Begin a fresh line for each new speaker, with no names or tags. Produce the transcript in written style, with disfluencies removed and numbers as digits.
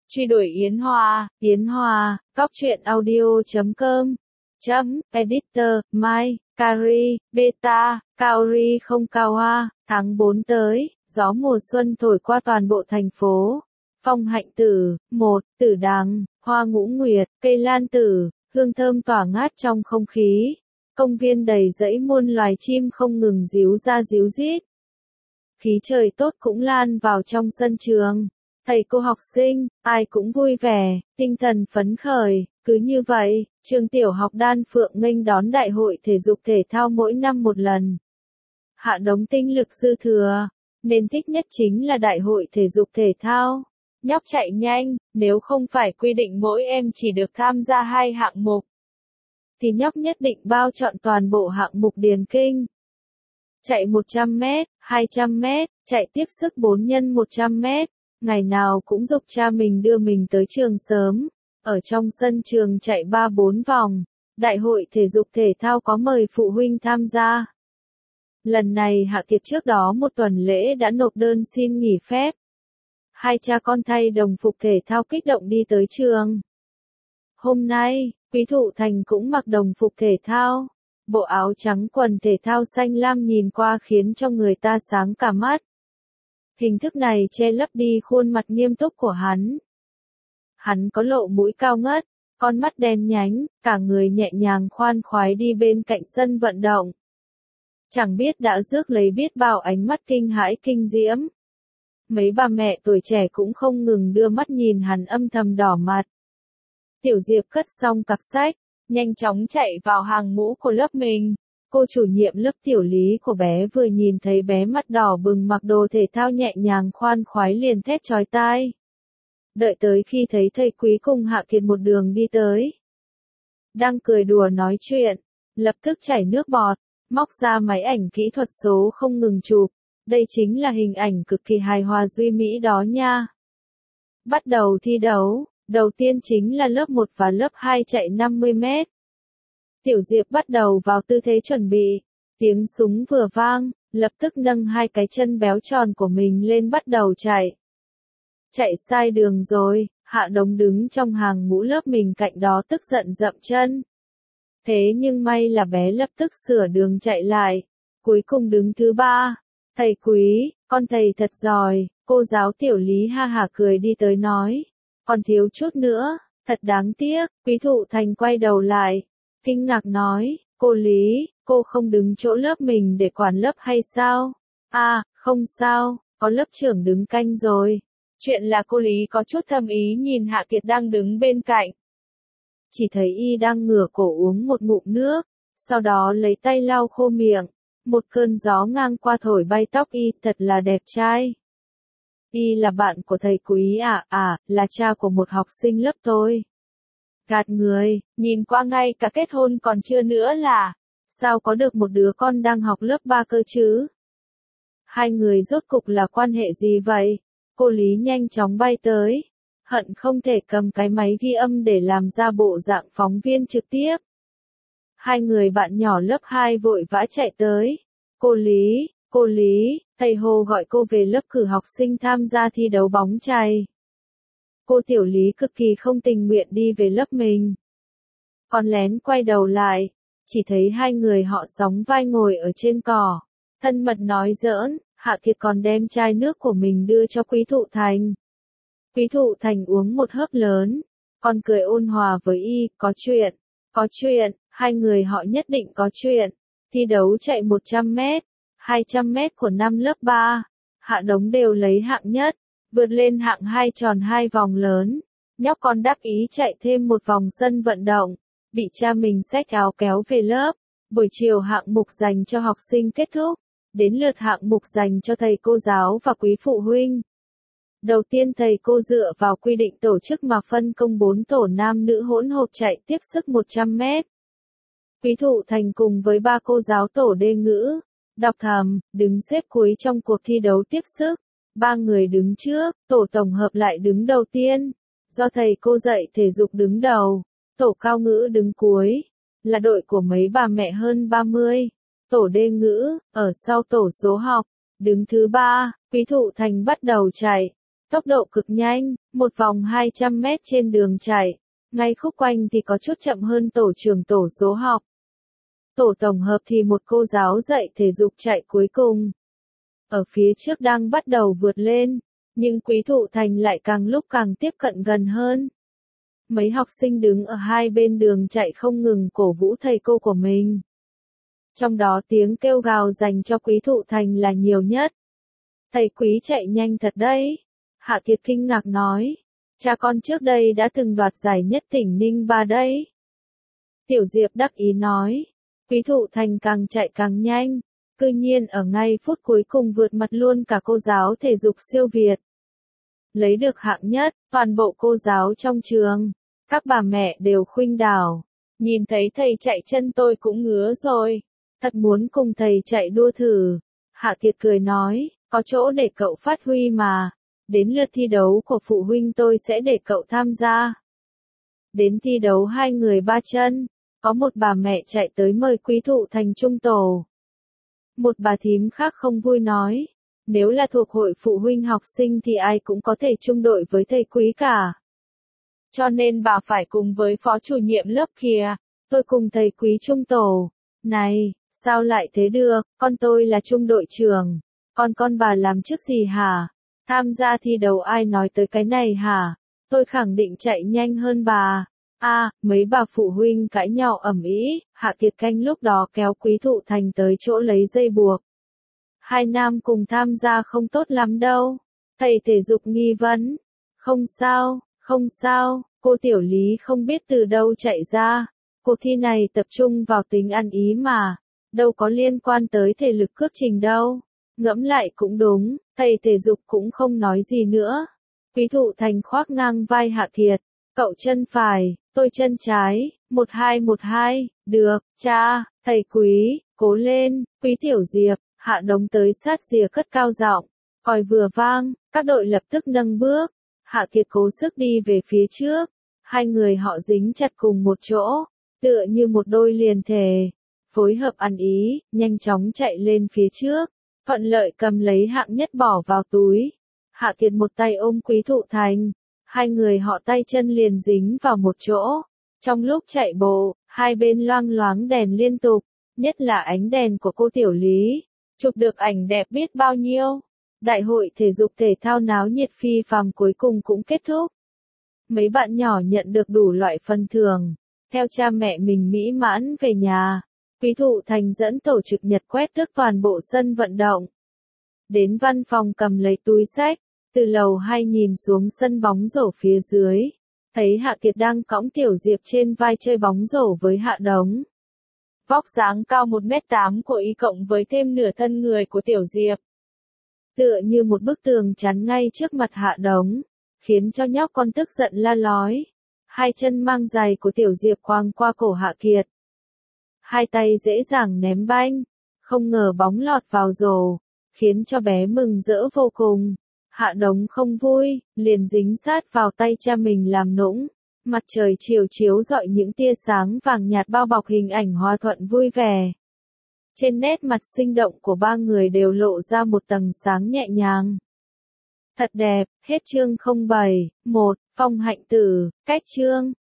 Truy đuổi Yến Hoa, Cóc truyện audio.com. Editor, Mai, Kari, Beta, Kaori không cao hoa, tháng 4 tới, gió mùa xuân thổi qua toàn bộ thành phố. Phong hạnh tử, tử đằng, hoa ngũ nguyệt, cây lan tử, hương thơm tỏa ngát trong không khí. Công viên đầy dẫy muôn loài chim không ngừng ríu ra ríu rít. Khí trời tốt cũng lan vào trong sân trường. Thầy cô học sinh, ai cũng vui vẻ, tinh thần phấn khởi. Cứ như vậy, trường tiểu học Đan Phượng nghênh đón đại hội thể dục thể thao mỗi năm một lần. Hạ Đống tinh lực dư thừa, nên thích nhất chính là đại hội thể dục thể thao. Nhóc chạy nhanh, nếu không phải quy định mỗi em chỉ được tham gia 2 hạng mục, thì nhóc nhất định bao trọn toàn bộ hạng mục điền kinh. Chạy 100m, 200m, chạy tiếp sức 4x100m, ngày nào cũng giục cha mình đưa mình tới trường sớm. Ở trong sân trường chạy 3-4 vòng, đại hội thể dục thể thao có mời phụ huynh tham gia. Lần này Hạ Kiệt trước đó một tuần lễ đã nộp đơn xin nghỉ phép. Hai cha con thay đồng phục thể thao kích động đi tới trường. Hôm nay, Quý Thụ Thành cũng mặc đồng phục thể thao. Bộ áo trắng quần thể thao xanh lam nhìn qua khiến cho người ta sáng cả mắt. Hình thức này che lấp đi khuôn mặt nghiêm túc của hắn. Hắn có lộ mũi cao ngất, con mắt đen nhánh, cả người nhẹ nhàng khoan khoái đi bên cạnh sân vận động. Chẳng biết đã rước lấy biết bao ánh mắt kinh hãi kinh diễm. Mấy bà mẹ tuổi trẻ cũng không ngừng đưa mắt nhìn hắn âm thầm đỏ mặt. Tiểu Diệp cất xong cặp sách, nhanh chóng chạy vào hàng ngũ của lớp mình. Cô chủ nhiệm lớp tiểu lý của bé vừa nhìn thấy bé mắt đỏ bừng mặc đồ thể thao nhẹ nhàng khoan khoái liền thét chói tai. Đợi tới khi thấy thầy Quý cùng Hạ Kiệt một đường đi tới. Đang cười đùa nói chuyện, lập tức chảy nước bọt, móc ra máy ảnh kỹ thuật số không ngừng chụp. Đây chính là hình ảnh cực kỳ hài hòa duy mỹ đó nha. Bắt đầu thi đấu, đầu tiên chính là lớp 1 và lớp 2 chạy 50m. Tiểu Diệp bắt đầu vào tư thế chuẩn bị, tiếng súng vừa vang, lập tức nâng 2 cái chân béo tròn của mình lên bắt đầu chạy. Chạy sai đường rồi, Hạ Đống đứng trong hàng ngũ lớp mình cạnh đó tức giận dậm chân. Thế nhưng may là bé lập tức sửa đường chạy lại, cuối cùng đứng thứ 3. Thầy Quý, con thầy thật giỏi, cô giáo tiểu lý ha hả cười đi tới nói. Còn thiếu chút nữa, thật đáng tiếc. Quý Thụ Thành quay đầu lại, kinh ngạc nói, cô Lý, cô không đứng chỗ lớp mình để quản lớp hay sao? À, không sao, có lớp trưởng đứng canh rồi. Chuyện là cô Lý có chút thâm ý nhìn Hạ Kiệt đang đứng bên cạnh. Chỉ thấy y đang ngửa cổ uống một ngụm nước, sau đó lấy tay lau khô miệng. Một cơn gió ngang qua thổi bay tóc y, thật là đẹp trai. Y là bạn của thầy Quý là cha của một học sinh lớp tôi. Gạt người, nhìn qua ngay cả kết hôn còn chưa nữa là, sao có được một đứa con đang học lớp 3 cơ chứ? Hai người rốt cục là quan hệ gì vậy? Cô Lý nhanh chóng bay tới, hận không thể cầm cái máy ghi âm để làm ra bộ dạng phóng viên trực tiếp. Hai người bạn nhỏ lớp 2 vội vã chạy tới. Cô Lý, thầy Hồ gọi cô về lớp cử học sinh tham gia thi đấu bóng chày. Cô tiểu Lý cực kỳ không tình nguyện đi về lớp mình. Còn lén quay đầu lại, chỉ thấy hai người họ sóng vai ngồi ở trên cỏ. Thân mật nói giỡn, Hạ Kiệt còn đem chai nước của mình đưa cho Quý Thụ Thành. Quý Thụ Thành uống một hớp lớn, còn cười ôn hòa với y, có chuyện, hai người họ nhất định có chuyện. Thi đấu chạy 100m, 200m của năm lớp 3, Hạ Đống đều lấy hạng nhất, vượt lên hạng 2 tròn 2 vòng lớn. Nhóc con đắc ý chạy thêm một vòng sân vận động, bị cha mình xách áo kéo về lớp. Buổi chiều hạng mục dành cho học sinh kết thúc, đến lượt hạng mục dành cho thầy cô giáo và quý phụ huynh. Đầu tiên thầy cô dựa vào quy định tổ chức mà phân công 4 tổ nam nữ hỗn hợp chạy tiếp sức 100m. Quý Thụ Thành cùng với 3 cô giáo tổ đề ngữ, đọc thầm, đứng xếp cuối trong cuộc thi đấu tiếp sức. 3 người đứng trước, tổ tổng hợp lại đứng đầu tiên. Do thầy cô dạy thể dục đứng đầu, tổ cao ngữ đứng cuối, là đội của mấy bà mẹ hơn 30. Tổ đề ngữ, ở sau tổ số học, đứng thứ 3, Quý Thụ Thành bắt đầu chạy. Tốc độ cực nhanh, một vòng 200 mét trên đường chạy. Ngay khúc quanh thì có chút chậm hơn tổ trưởng tổ số học. Tổ tổng hợp thì một cô giáo dạy thể dục chạy cuối cùng. Ở phía trước đang bắt đầu vượt lên, nhưng Quý Thụ Thành lại càng lúc càng tiếp cận gần hơn. Mấy học sinh đứng ở hai bên đường chạy không ngừng cổ vũ thầy cô của mình. Trong đó tiếng kêu gào dành cho Quý Thụ Thành là nhiều nhất. Thầy Quý chạy nhanh thật đấy. Hạ Kiệt kinh ngạc nói. Cha con trước đây đã từng đoạt giải nhất tỉnh Ninh Ba đấy. Tiểu Diệp đắc ý nói. Quý Thụ Thành càng chạy càng nhanh. Cư nhiên ở ngay phút cuối cùng vượt mặt luôn cả cô giáo thể dục siêu Việt. Lấy được hạng nhất, toàn bộ cô giáo trong trường. Các bà mẹ đều khuynh đảo. Nhìn thấy thầy chạy chân tôi cũng ngứa rồi. Thật muốn cùng thầy chạy đua thử. Hạ Kiệt cười nói, có chỗ để cậu phát huy mà. Đến lượt thi đấu của phụ huynh tôi sẽ để cậu tham gia. Đến thi đấu hai người ba chân, có một bà mẹ chạy tới mời Quý Thụ Thành trung tổ. Một bà thím khác không vui nói, nếu là thuộc hội phụ huynh học sinh thì ai cũng có thể chung đội với thầy Quý cả. Cho nên bà phải cùng với phó chủ nhiệm lớp kìa, tôi cùng thầy Quý trung tổ. Này, sao lại thế được, con tôi là trung đội trưởng, con bà làm chức gì hả? Tham gia thi đấu ai nói tới cái này hả? Tôi khẳng định chạy nhanh hơn bà. Mấy bà phụ huynh cãi nhau ầm ĩ, Hạ Kiệt Canh lúc đó kéo Quý Thụ Thành tới chỗ lấy dây buộc. Hai nam cùng tham gia không tốt lắm đâu. Thầy thể dục nghi vấn. Không sao, cô Tiểu Lý không biết từ đâu chạy ra. Cuộc thi này tập trung vào tính ăn ý mà, đâu có liên quan tới thể lực cước trình đâu. Ngẫm lại cũng đúng, thầy thể dục cũng không nói gì nữa. Quý Thụ Thành khoác ngang vai Hạ Kiệt. Cậu chân phải, tôi chân trái, 1212, được, cha, thầy Quý, cố lên, Quý Tiểu Diệp, Hạ Đống tới sát rìa cất cao giọng, còi vừa vang, các đội lập tức nâng bước, Hạ Kiệt cố sức đi về phía trước, hai người họ dính chặt cùng một chỗ, tựa như một đôi liền thể, phối hợp ăn ý, nhanh chóng chạy lên phía trước, thuận lợi cầm lấy hạng nhất bỏ vào túi, Hạ Kiệt một tay ôm Quý Thụ Thành. Hai người họ tay chân liền dính vào một chỗ. Trong lúc chạy bộ, hai bên loang loáng đèn liên tục, nhất là ánh đèn của cô Tiểu Lý. Chụp được ảnh đẹp biết bao nhiêu. Đại hội thể dục thể thao náo nhiệt phi phàm cuối cùng cũng kết thúc. Mấy bạn nhỏ nhận được đủ loại phần thưởng. Theo cha mẹ mình mỹ mãn về nhà, Quý Thụ Thành dẫn tổ trực nhật quét tước toàn bộ sân vận động. Đến văn phòng cầm lấy túi xách. Từ lầu 2 nhìn xuống sân bóng rổ phía dưới, thấy Hạ Kiệt đang cõng Tiểu Diệp trên vai chơi bóng rổ với Hạ Đống. Vóc dáng cao 1m8 của y cộng với thêm nửa thân người của Tiểu Diệp. Tựa như một bức tường chắn ngay trước mặt Hạ Đống, khiến cho nhóc con tức giận la lói. Hai chân mang giày của Tiểu Diệp quàng qua cổ Hạ Kiệt. Hai tay dễ dàng ném banh, không ngờ bóng lọt vào rổ, khiến cho bé mừng rỡ vô cùng. Hạ Đống không vui, liền dính sát vào tay cha mình làm nũng. Mặt trời chiều chiếu rọi những tia sáng vàng nhạt bao bọc hình ảnh hòa thuận vui vẻ. Trên nét mặt sinh động của ba người đều lộ ra một tầng sáng nhẹ nhàng. Thật đẹp, hết chương 07, 1, Phong Hạnh Tử, cách chương.